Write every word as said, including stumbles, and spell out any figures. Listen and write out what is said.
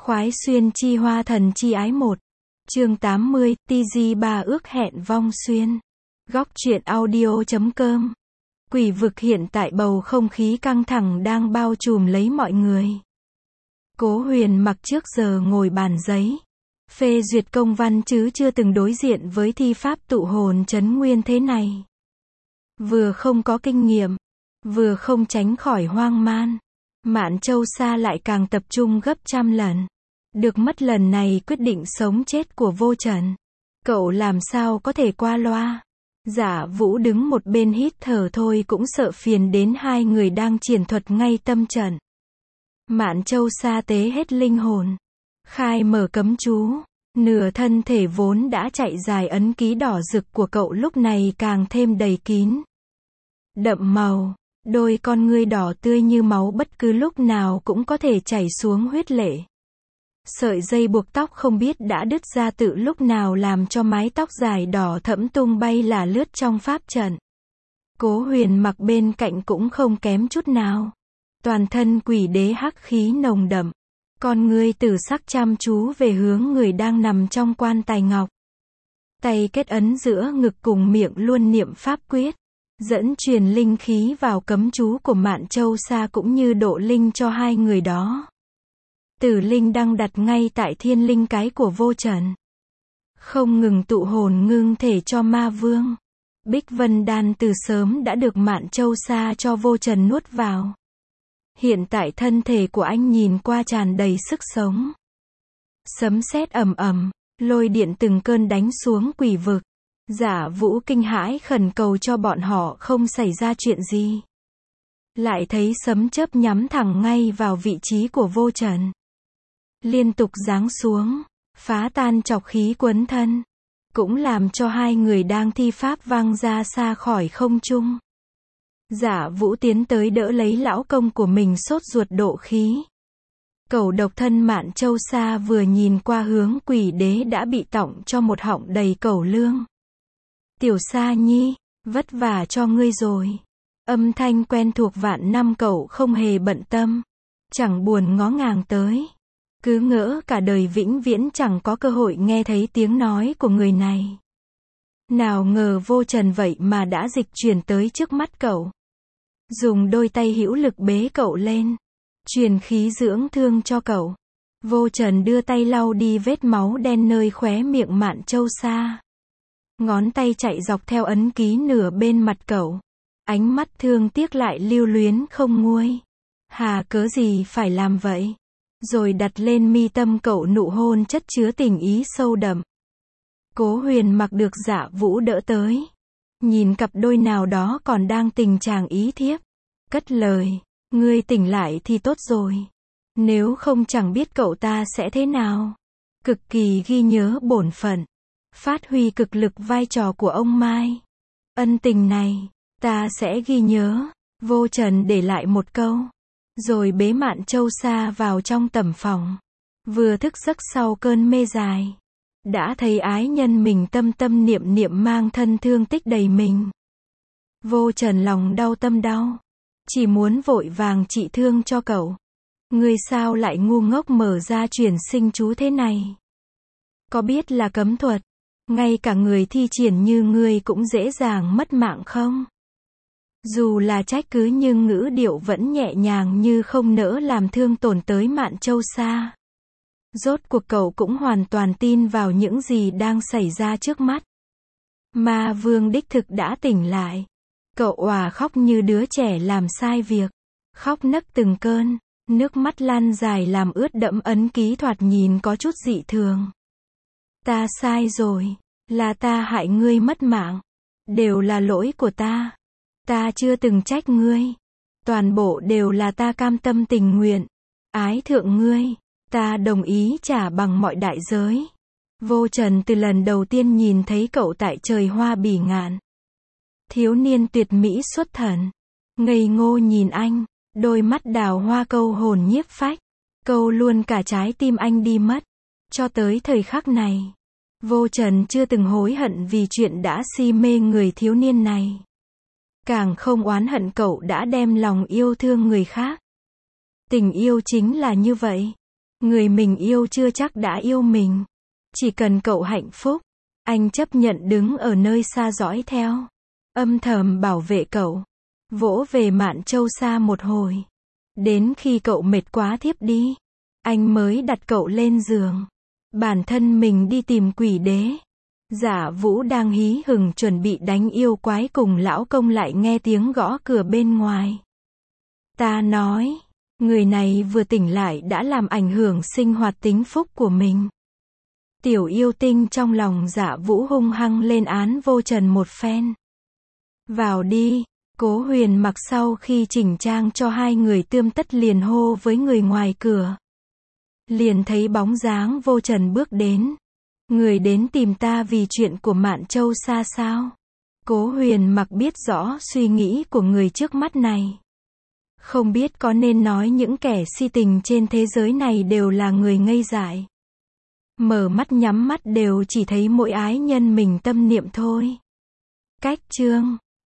Khoái xuyên chi hoa thần chi ái một. Chương tám mươi, tê giê ba ước hẹn vong xuyên. Góc truyện audio chấm com. Quỷ vực hiện tại bầu không khí căng thẳng đang bao trùm lấy mọi người. Cố Huyền Mặc trước giờ ngồi bàn giấy, phê duyệt công văn chứ chưa từng đối diện với thi pháp tụ hồn trấn nguyên thế này. Vừa không có kinh nghiệm, vừa không tránh khỏi hoang man. Mạn Châu Sa lại càng tập trung gấp trăm lần. Được mất lần này quyết định sống chết của Vô Trần. Cậu làm sao có thể qua loa. Giả Vũ đứng một bên hít thở thôi cũng sợ phiền đến hai người đang triển thuật ngay tâm trận. Mạn Châu Sa tế hết linh hồn, khai mở cấm chú. Nửa thân thể vốn đã chạy dài ấn ký đỏ rực của cậu lúc này càng thêm đầy kín, đậm màu. Đôi con ngươi đỏ tươi như máu bất cứ lúc nào cũng có thể chảy xuống huyết lệ. Sợi dây buộc tóc không biết đã đứt ra từ lúc nào làm cho mái tóc dài đỏ thẫm tung bay là lướt trong pháp trận. Cố Huyền Mặc bên cạnh cũng không kém chút nào. Toàn thân quỷ đế hắc khí nồng đậm. Con ngươi tử sắc chăm chú về hướng người đang nằm trong quan tài ngọc. Tay kết ấn giữa ngực cùng miệng luôn niệm pháp quyết. Dẫn truyền linh khí vào cấm chú của Mạn Châu Sa cũng như độ linh cho hai người đó. Tử linh đang đặt ngay tại thiên linh cái của Vô Trần. Không ngừng tụ hồn ngưng thể cho ma vương. Bích Vân Đan từ sớm đã được Mạn Châu Sa cho Vô Trần nuốt vào. Hiện tại thân thể của anh nhìn qua tràn đầy sức sống. Sấm sét ầm ầm, lôi điện từng cơn đánh xuống quỷ vực. Giả Vũ kinh hãi khẩn cầu cho bọn họ không xảy ra chuyện gì. Lại thấy sấm chớp nhắm thẳng ngay vào vị trí của Vô Trần. Liên tục giáng xuống, phá tan trọc khí quấn thân. Cũng làm cho hai người đang thi pháp văng ra xa khỏi không trung. Giả Vũ tiến tới đỡ lấy lão công của mình sốt ruột độ khí. Cẩu độc thân Mạn Châu Sa vừa nhìn qua hướng quỷ đế đã bị tọng cho một họng đầy cẩu lương. Tiểu Sa Nhi, vất vả cho ngươi rồi. Âm thanh quen thuộc vạn năm cậu không hề bận tâm. Chẳng buồn ngó ngàng tới. Cứ ngỡ cả đời vĩnh viễn chẳng có cơ hội nghe thấy tiếng nói của người này. Nào ngờ Vô Trần vậy mà đã dịch chuyển tới trước mắt cậu. Dùng đôi tay hữu lực bế cậu lên. Truyền khí dưỡng thương cho cậu. Vô Trần đưa tay lau đi vết máu đen nơi khóe miệng Mạn Châu Sa. Ngón tay chạy dọc theo ấn ký nửa bên mặt cậu. Ánh mắt thương tiếc lại lưu luyến không nguôi. Hà cớ gì phải làm vậy? Rồi đặt lên mi tâm cậu nụ hôn chất chứa tình ý sâu đậm. Cố Huyền Mặc được Giả Vũ đỡ tới. Nhìn cặp đôi nào đó còn đang tình trạng ý thiếp. Cất lời, ngươi tỉnh lại thì tốt rồi. Nếu không chẳng biết cậu ta sẽ thế nào. Cực kỳ ghi nhớ bổn phận. Phát huy cực lực vai trò của ông Mai. Ân tình này, ta sẽ ghi nhớ. Vô Trần để lại một câu. Rồi bế Mạn Châu Sa vào trong tẩm phòng. Vừa thức giấc sau cơn mê dài. Đã thấy ái nhân mình tâm tâm niệm niệm mang thân thương tích đầy mình. Vô Trần lòng đau tâm đau. Chỉ muốn vội vàng trị thương cho cậu. Ngươi sao lại ngu ngốc mở ra chuyển sinh chú thế này? Có biết là cấm thuật? Ngay cả người thi triển như ngươi cũng dễ dàng mất mạng không? Dù là trách cứ nhưng ngữ điệu vẫn nhẹ nhàng như không nỡ làm thương tổn tới Mạn Châu Sa. Rốt cuộc cậu cũng hoàn toàn tin vào những gì đang xảy ra trước mắt. Ma vương đích thực đã tỉnh lại. Cậu òa khóc như đứa trẻ làm sai việc. Khóc nấc từng cơn, nước mắt lan dài làm ướt đẫm ấn ký thoạt nhìn có chút dị thường. Ta sai rồi, là ta hại ngươi mất mạng. Đều là lỗi của ta. Ta chưa từng trách ngươi. Toàn bộ đều là ta cam tâm tình nguyện. Ái thượng ngươi, ta đồng ý trả bằng mọi đại giới. Vô Trần từ lần đầu tiên nhìn thấy cậu tại trời hoa bỉ ngạn. Thiếu niên tuyệt mỹ xuất thần. Ngây ngô nhìn anh, đôi mắt đào hoa câu hồn nhiếp phách. Câu luôn cả trái tim anh đi mất. Cho tới thời khắc này, Vô Trần chưa từng hối hận vì chuyện đã si mê người thiếu niên này. Càng không oán hận cậu đã đem lòng yêu thương người khác. Tình yêu chính là như vậy. Người mình yêu chưa chắc đã yêu mình. Chỉ cần cậu hạnh phúc, anh chấp nhận đứng ở nơi xa dõi theo. Âm thầm bảo vệ cậu. Vỗ về Mạn Châu xa một hồi. Đến khi cậu mệt quá thiếp đi, anh mới đặt cậu lên giường. Bản thân mình đi tìm quỷ đế. Dạ Vũ đang hí hửng chuẩn bị đánh yêu quái cùng lão công lại nghe tiếng gõ cửa bên ngoài. Ta nói, người này vừa tỉnh lại đã làm ảnh hưởng sinh hoạt tính phúc của mình. Tiểu yêu tinh trong lòng Dạ Vũ hung hăng lên án Vô Trần một phen. Vào đi, Cố Huyền Mặc sau khi chỉnh trang cho hai người tươm tất liền hô với người ngoài cửa. Liền thấy bóng dáng Vô Trần bước đến. Người đến tìm ta vì chuyện của Mạn Châu xa sao? Cố Huyền Mặc biết rõ suy nghĩ của người trước mắt này. Không biết có nên nói những kẻ si tình trên thế giới này đều là người ngây dại. Mở mắt nhắm mắt đều chỉ thấy mỗi ái nhân mình tâm niệm thôi. Cách chương